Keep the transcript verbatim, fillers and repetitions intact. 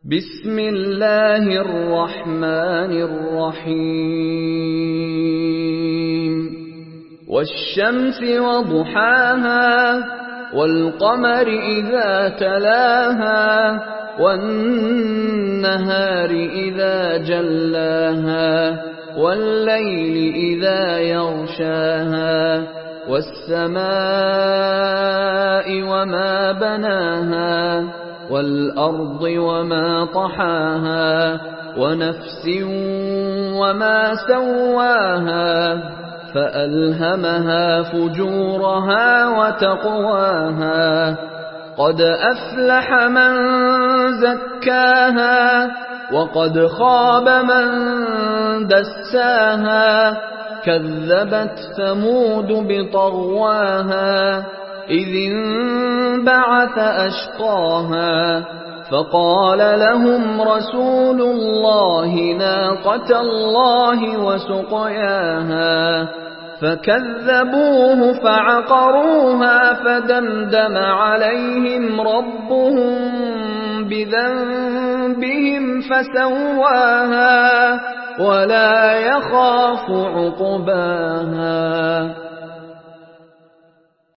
بسم اللہ الرحمن الرحیم والشمس وضحاها والقمر اذا تلاها والنهار اذا جلاها والليل اذا يغشاها والسماء وما بناها والأرض وما طحاها ونفس وما سواها فألهمها فجورها وتقواها قد أفلح من زكاها وقد خاب من دساها كذبت ثمود بطغواها إذ انبعث أشقاها فقال لهم رسول الله ناقة الله وسقياها فكذبوه فعقروها فدمدم عليهم ربهم بذنبهم فسواها ولا يخاف عقباها